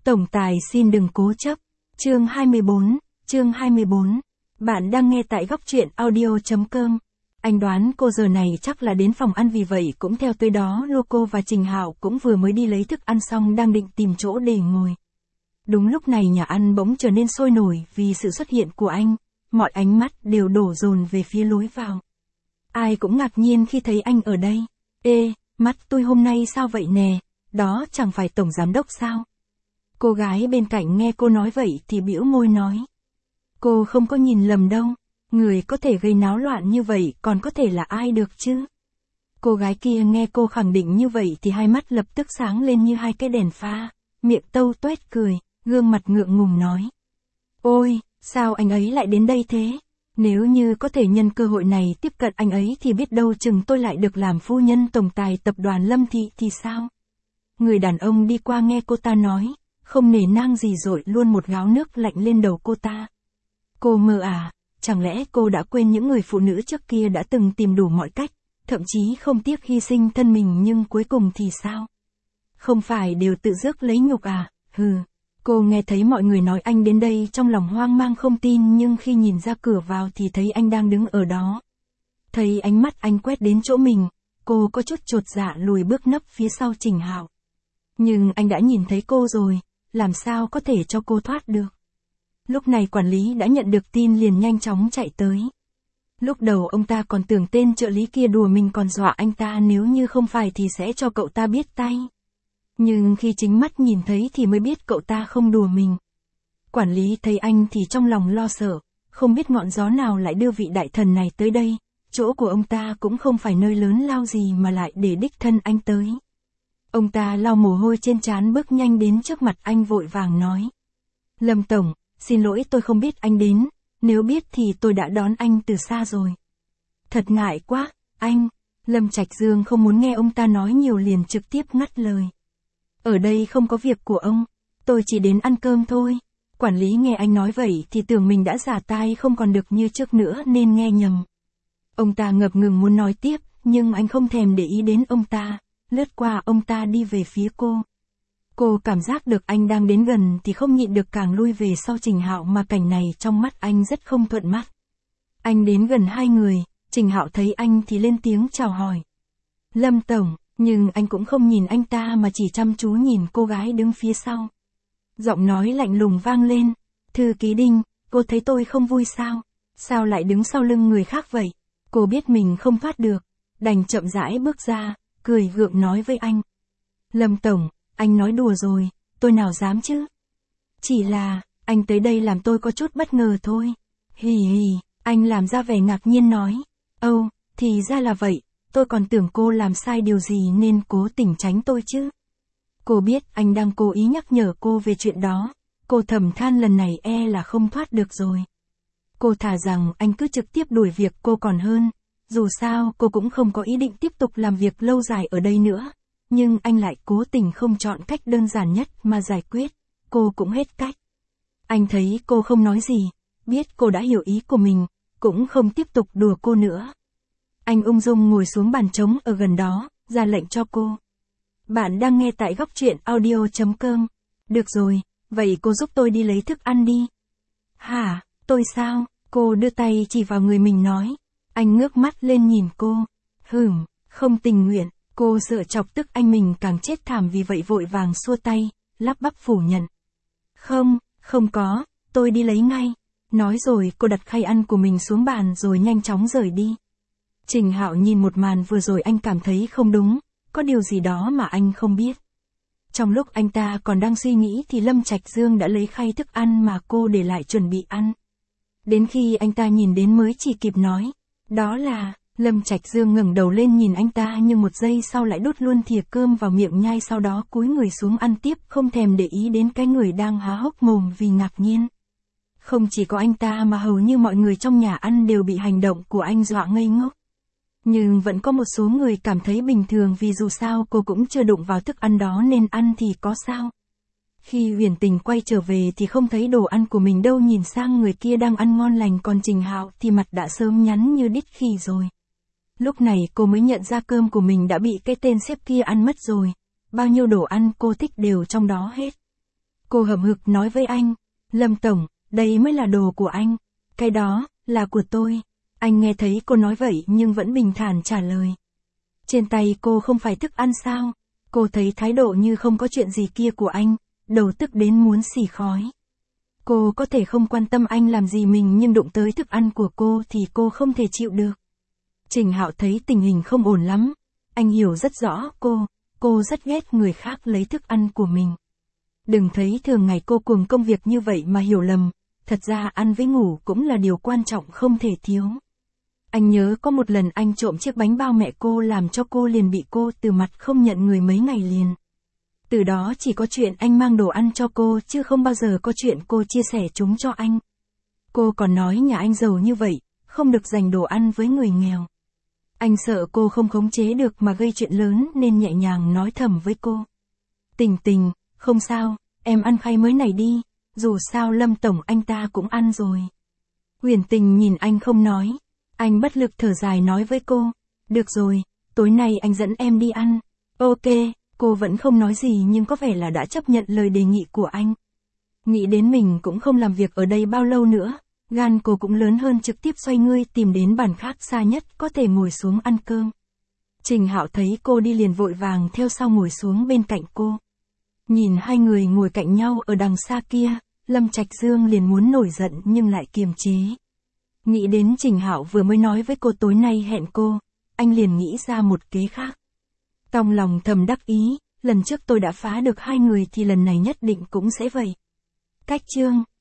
Tổng tài xin đừng cố chấp. Chương 24. Bạn đang nghe tại góc truyện audio.com. Anh đoán cô giờ này chắc là đến phòng ăn, vì vậy cũng theo tới đó. Loco và Trình Hạo cũng vừa mới đi lấy thức ăn xong, đang định tìm chỗ để ngồi. Đúng lúc này nhà ăn bỗng trở nên sôi nổi vì sự xuất hiện của anh. Mọi ánh mắt đều đổ dồn về phía lối vào. Ai cũng ngạc nhiên khi thấy anh ở đây. Ê, mắt tôi hôm nay sao vậy nè, đó chẳng phải tổng giám đốc sao? Cô gái bên cạnh nghe cô nói vậy thì bĩu môi nói. Cô không có nhìn lầm đâu, người có thể gây náo loạn như vậy còn có thể là ai được chứ? Cô gái kia nghe cô khẳng định như vậy thì hai mắt lập tức sáng lên như hai cái đèn pha, miệng tâu tuét cười, gương mặt ngượng ngùng nói. Ôi, sao anh ấy lại đến đây thế? Nếu như có thể nhân cơ hội này tiếp cận anh ấy thì biết đâu chừng tôi lại được làm phu nhân tổng tài tập đoàn Lâm Thị thì sao? Người đàn ông đi qua nghe cô ta nói, không nể nang gì dội luôn một gáo nước lạnh lên đầu cô ta. Cô mơ à, chẳng lẽ cô đã quên những người phụ nữ trước kia đã từng tìm đủ mọi cách, thậm chí không tiếc hy sinh thân mình, nhưng cuối cùng thì sao? Không phải đều tự rước lấy nhục à? Hừ. Cô nghe thấy mọi người nói anh đến đây trong lòng hoang mang không tin, nhưng khi nhìn ra cửa vào thì thấy anh đang đứng ở đó. Thấy ánh mắt anh quét đến chỗ mình, cô có chút chột dạ lùi bước nấp phía sau Trình Hạo. Nhưng anh đã nhìn thấy cô rồi, làm sao có thể cho cô thoát được. Lúc này quản lý đã nhận được tin liền nhanh chóng chạy tới. Lúc đầu ông ta còn tưởng tên trợ lý kia đùa mình, còn dọa anh ta nếu như không phải thì sẽ cho cậu ta biết tay. Nhưng khi chính mắt nhìn thấy thì mới biết cậu ta không đùa mình. Quản lý thấy anh thì trong lòng lo sợ, không biết ngọn gió nào lại đưa vị đại thần này tới đây, chỗ của ông ta cũng không phải nơi lớn lao gì mà lại để đích thân anh tới. Ông ta lau mồ hôi trên trán bước nhanh đến trước mặt anh vội vàng nói. Lâm Tổng, xin lỗi, tôi không biết anh đến, nếu biết thì tôi đã đón anh từ xa rồi. Thật ngại quá, anh. Lâm Trạch Dương không muốn nghe ông ta nói nhiều liền trực tiếp ngắt lời. Ở đây không có việc của ông, tôi chỉ đến ăn cơm thôi. Quản lý nghe anh nói vậy thì tưởng mình đã giả tai không còn được như trước nữa nên nghe nhầm. Ông ta ngập ngừng muốn nói tiếp, nhưng anh không thèm để ý đến ông ta, lướt qua ông ta đi về phía cô. Cô cảm giác được anh đang đến gần thì không nhịn được càng lui về sau Trình Hạo, mà cảnh này trong mắt anh rất không thuận mắt. Anh đến gần hai người, Trình Hạo thấy anh thì lên tiếng chào hỏi. Lâm Tổng, nhưng anh cũng không nhìn anh ta mà chỉ chăm chú nhìn cô gái đứng phía sau. Giọng nói lạnh lùng vang lên. Thư ký Đinh, cô thấy tôi không vui sao? Sao lại đứng sau lưng người khác vậy? Cô biết mình không thoát được, đành chậm rãi bước ra, cười gượng nói với anh. Lâm Tổng, anh nói đùa rồi, tôi nào dám chứ? Chỉ là, anh tới đây làm tôi có chút bất ngờ thôi. Hì hì, anh làm ra vẻ ngạc nhiên nói. Âu, thì ra là vậy, tôi còn tưởng cô làm sai điều gì nên cố tình tránh tôi chứ. Cô biết anh đang cố ý nhắc nhở cô về chuyện đó, cô thầm than lần này e là không thoát được rồi. Cô thà rằng anh cứ trực tiếp đuổi việc cô còn hơn, dù sao cô cũng không có ý định tiếp tục làm việc lâu dài ở đây nữa. Nhưng anh lại cố tình không chọn cách đơn giản nhất mà giải quyết, cô cũng hết cách. Anh thấy cô không nói gì, biết cô đã hiểu ý của mình, cũng không tiếp tục đùa cô nữa. Anh ung dung ngồi xuống bàn trống ở gần đó, ra lệnh cho cô. Bạn đang nghe tại góc truyện audio.com. Được rồi, vậy cô giúp tôi đi lấy thức ăn đi. Hả, tôi sao? Cô đưa tay chỉ vào người mình nói. Anh ngước mắt lên nhìn cô. Không tình nguyện. Cô sợ chọc tức anh mình càng chết thảm, vì vậy vội vàng xua tay, lắp bắp phủ nhận. Không có, tôi đi lấy ngay. Nói rồi cô đặt khay ăn của mình xuống bàn rồi nhanh chóng rời đi. Trình Hạo nhìn một màn vừa rồi anh cảm thấy không đúng, có điều gì đó mà anh không biết. Trong lúc anh ta còn đang suy nghĩ thì Lâm Trạch Dương đã lấy khay thức ăn mà cô để lại chuẩn bị ăn. Đến khi anh ta nhìn đến mới chỉ kịp nói, đó là... Lâm Trạch Dương ngẩng đầu lên nhìn anh ta, nhưng một giây sau lại đút luôn thìa cơm vào miệng nhai, sau đó cúi người xuống ăn tiếp, không thèm để ý đến cái người đang há hốc mồm vì ngạc nhiên. Không chỉ có anh ta mà hầu như mọi người trong nhà ăn đều bị hành động của anh dọa ngây ngốc. Nhưng vẫn có một số người cảm thấy bình thường, vì dù sao cô cũng chưa đụng vào thức ăn đó nên ăn thì có sao. Khi Huyền Tình quay trở về thì không thấy đồ ăn của mình đâu, nhìn sang người kia đang ăn ngon lành, còn Trình Hạo thì mặt đã sớm nhắn như đít khỉ rồi. Lúc này cô mới nhận ra cơm của mình đã bị cái tên sếp kia ăn mất rồi. Bao nhiêu đồ ăn cô thích đều trong đó hết. Cô hậm hực nói với anh, Lâm Tổng, đây mới là đồ của anh. Cái đó, là của tôi. Anh nghe thấy cô nói vậy nhưng vẫn bình thản trả lời. Trên tay cô không phải thức ăn sao? Cô thấy thái độ như không có chuyện gì kia của anh, đầu tức đến muốn xì khói. Cô có thể không quan tâm anh làm gì mình nhưng đụng tới thức ăn của cô thì cô không thể chịu được. Trình Hạo thấy tình hình không ổn lắm. Anh hiểu rất rõ cô rất ghét người khác lấy thức ăn của mình. Đừng thấy thường ngày cô cuồng công việc như vậy mà hiểu lầm, thật ra ăn với ngủ cũng là điều quan trọng không thể thiếu. Anh nhớ có một lần anh trộm chiếc bánh bao mẹ cô làm cho cô liền bị cô từ mặt không nhận người mấy ngày liền. Từ đó chỉ có chuyện anh mang đồ ăn cho cô chứ không bao giờ có chuyện cô chia sẻ chúng cho anh. Cô còn nói nhà anh giàu như vậy, không được dành đồ ăn với người nghèo. Anh sợ cô không khống chế được mà gây chuyện lớn nên nhẹ nhàng nói thầm với cô. Tình, không sao, em ăn khay mới này đi, dù sao Lâm Tổng anh ta cũng ăn rồi. Huyền Tình nhìn anh không nói, anh bất lực thở dài nói với cô, được rồi, tối nay anh dẫn em đi ăn. Ok, cô vẫn không nói gì nhưng có vẻ là đã chấp nhận lời đề nghị của anh. Nghĩ đến mình cũng không làm việc ở đây bao lâu nữa, gan cô cũng lớn hơn trực tiếp xoay người tìm đến bàn khác xa nhất có thể ngồi xuống ăn cơm. Trình Hạo thấy cô đi liền vội vàng theo sau ngồi xuống bên cạnh cô. Nhìn hai người ngồi cạnh nhau ở đằng xa kia, Lâm Trạch Dương liền muốn nổi giận nhưng lại kiềm chế. Nghĩ đến Trình Hạo vừa mới nói với cô tối nay hẹn cô, anh liền nghĩ ra một kế khác. Trong lòng thầm đắc ý, lần trước tôi đã phá được hai người thì lần này nhất định cũng sẽ vậy. Cách chương